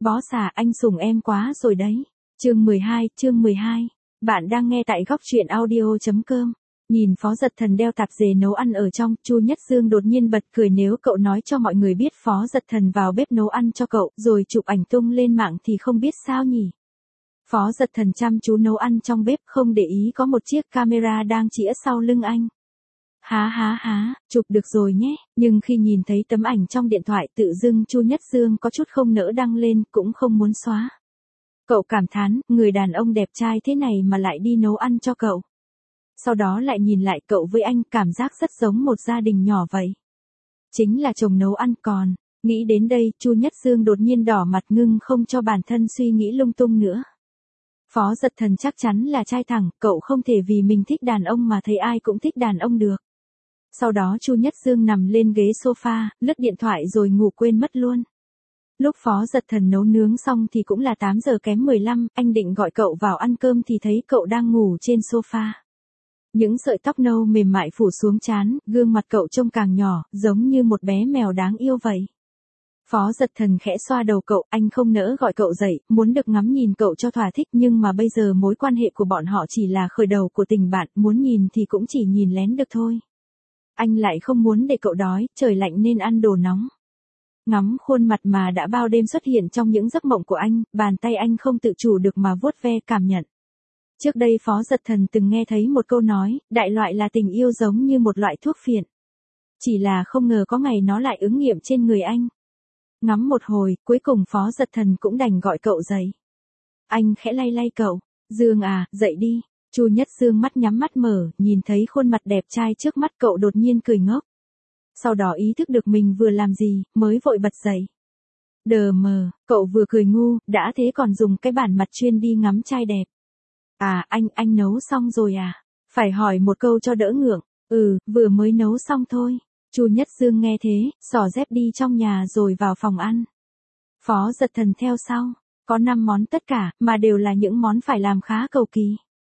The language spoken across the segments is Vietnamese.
Boss à, anh sủng em quá rồi đấy. Chương 12. Bạn đang nghe tại góc truyện audio.com. Nhìn Phó Dật Thần đeo tạp dề nấu ăn ở trong, Chu Nhất Dương đột nhiên bật cười nếu cậu nói cho mọi người biết Phó Dật Thần vào bếp nấu ăn cho cậu, rồi chụp ảnh tung lên mạng thì không biết sao nhỉ. Phó Dật Thần chăm chú nấu ăn trong bếp, không để ý có một chiếc camera đang chĩa sau lưng anh. Há, chụp được rồi nhé, nhưng khi nhìn thấy tấm ảnh trong điện thoại tự dưng Chu Nhất Dương có chút không nỡ đăng lên, cũng không muốn xóa. Cậu cảm thán, người đàn ông đẹp trai thế này mà lại đi nấu ăn cho cậu. Sau đó lại nhìn lại cậu với anh, cảm giác rất giống một gia đình nhỏ vậy. Chính là chồng nấu ăn còn. Nghĩ đến đây, Chu Nhất Dương đột nhiên đỏ mặt ngưng không cho bản thân suy nghĩ lung tung nữa. Phó Dật Thần chắc chắn là trai thẳng, cậu không thể vì mình thích đàn ông mà thấy ai cũng thích đàn ông được. Sau đó Chu Nhất Dương nằm lên ghế sofa, lướt điện thoại rồi ngủ quên mất luôn. Lúc Phó Dật Thần nấu nướng xong thì cũng là 8 giờ kém 15, anh định gọi cậu vào ăn cơm thì thấy cậu đang ngủ trên sofa. Những sợi tóc nâu mềm mại phủ xuống trán, gương mặt cậu trông càng nhỏ, giống như một bé mèo đáng yêu vậy. Phó Dật Thần khẽ xoa đầu cậu, anh không nỡ gọi cậu dậy, muốn được ngắm nhìn cậu cho thỏa thích, nhưng mà bây giờ mối quan hệ của bọn họ chỉ là khởi đầu của tình bạn, muốn nhìn thì cũng chỉ nhìn lén được thôi. Anh lại không muốn để cậu đói, trời lạnh nên ăn đồ nóng. Ngắm khuôn mặt mà đã bao đêm xuất hiện trong những giấc mộng của anh, bàn tay anh không tự chủ được mà vuốt ve cảm nhận. Trước đây Phó Dật Thần từng nghe thấy một câu nói, đại loại là tình yêu giống như một loại thuốc phiện. Chỉ là không ngờ có ngày nó lại ứng nghiệm trên người anh. Ngắm một hồi, cuối cùng Phó Dật Thần cũng đành gọi cậu dậy. Anh khẽ lay cậu, Dương à, dậy đi. Chu Nhất Dương mắt nhắm mắt mở, nhìn thấy khuôn mặt đẹp trai trước mắt cậu đột nhiên cười ngốc. Sau đó ý thức được mình vừa làm gì, mới vội bật dậy. Đờ mờ, cậu vừa cười ngu, đã thế còn dùng cái bản mặt chuyên đi ngắm trai đẹp. À, anh nấu xong rồi à? Phải hỏi một câu cho đỡ ngượng. Vừa mới nấu xong thôi. Chu Nhất Dương nghe thế, xỏ dép đi trong nhà rồi vào phòng ăn. Phó Dật Thần theo sau, có 5 món tất cả, mà đều là những món phải làm khá cầu kỳ.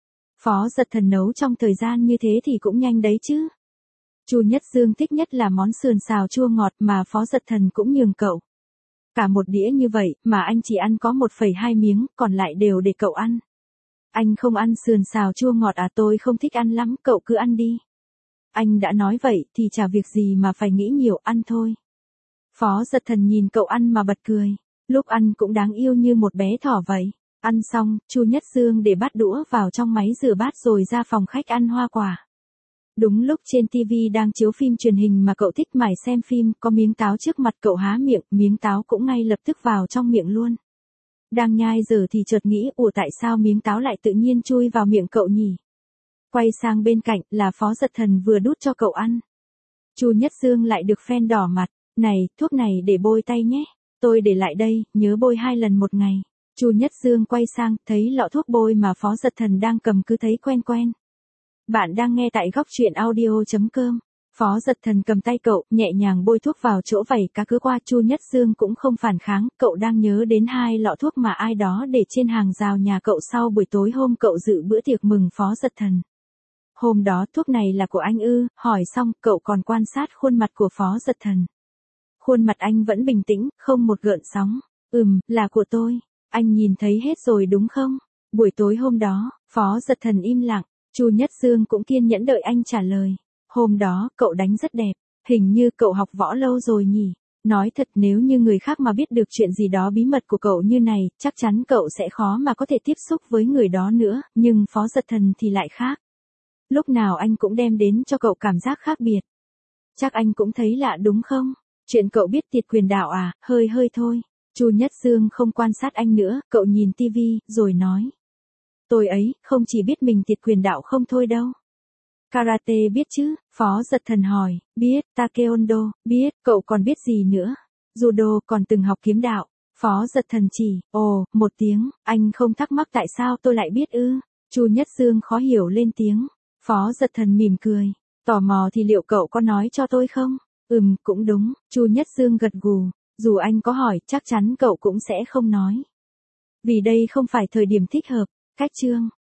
Phó Dật Thần nấu trong thời gian như thế thì cũng nhanh đấy chứ. Chu Nhất Dương thích nhất là món sườn xào chua ngọt mà Phó Dật Thần cũng nhường cậu. Cả một đĩa như vậy mà anh chỉ ăn có 1,2 miếng, còn lại đều để cậu ăn. Anh không ăn sườn xào chua ngọt à, tôi không thích ăn lắm, cậu cứ ăn đi. Anh đã nói vậy thì chả việc gì mà phải nghĩ nhiều, ăn thôi. Phó Dật Thần nhìn cậu ăn mà bật cười, lúc ăn cũng đáng yêu như một bé thỏ vậy. Ăn xong, Chu Nhất Dương để bát đũa vào trong máy rửa bát rồi ra phòng khách ăn hoa quả. Đúng lúc trên TV đang chiếu phim truyền hình mà cậu thích mải xem phim, có miếng táo trước mặt cậu há miệng, miếng táo cũng ngay lập tức vào trong miệng luôn. Đang nhai giờ thì chợt nghĩ, tại sao miếng táo lại tự nhiên chui vào miệng cậu nhỉ? Quay sang bên cạnh là Phó Dật Thần vừa đút cho cậu ăn. Chu Nhất Dương lại được phen đỏ mặt, này, thuốc này để bôi tay nhé, tôi để lại đây, nhớ bôi 2 lần một ngày. Chu Nhất Dương quay sang, thấy lọ thuốc bôi mà Phó Dật Thần đang cầm cứ thấy quen. Bạn đang nghe tại góc truyện audio.com. Phó Dật Thần cầm tay cậu, nhẹ nhàng bôi thuốc vào chỗ vảy cá cứ qua. Chu Nhất Dương cũng không phản kháng, cậu đang nhớ đến 2 lọ thuốc mà ai đó để trên hàng rào nhà cậu sau buổi tối hôm cậu dự bữa tiệc mừng Phó Dật Thần. Hôm đó thuốc này là của anh ư? Hỏi xong, cậu còn quan sát khuôn mặt của Phó Dật Thần. Khuôn mặt anh vẫn bình tĩnh, không một gợn sóng. Là của tôi. Anh nhìn thấy hết rồi đúng không? Buổi tối hôm đó, Phó Dật Thần im lặng, Chu Nhất Dương cũng kiên nhẫn đợi anh trả lời. Hôm đó, cậu đánh rất đẹp, hình như cậu học võ lâu rồi nhỉ? Nói thật, nếu như người khác mà biết được chuyện gì đó bí mật của cậu như này, chắc chắn cậu sẽ khó mà có thể tiếp xúc với người đó nữa, nhưng Phó Dật Thần thì lại khác. Lúc nào anh cũng đem đến cho cậu cảm giác khác biệt. Chắc anh cũng thấy lạ đúng không? Chuyện cậu biết tiệt quyền đạo à, hơi thôi. Chu Nhất Dương không quan sát anh nữa, cậu nhìn tivi, rồi nói. Tôi ấy, không chỉ biết mình tiệt quyền đạo không thôi đâu. Karate biết chứ? Phó Dật Thần hỏi. Biết. Taekwondo, biết. Cậu còn biết gì nữa? Judo, còn từng học kiếm đạo. Phó Dật Thần chỉ. Một tiếng, anh không thắc mắc tại sao tôi lại biết ư? Chu Nhất Dương khó hiểu lên tiếng. Phó Dật Thần mỉm cười. Tò mò thì liệu cậu có nói cho tôi không? Cũng đúng. Chu Nhất Dương gật gù. Dù anh có hỏi, chắc chắn cậu cũng sẽ không nói. Vì đây không phải thời điểm thích hợp. Cách chương.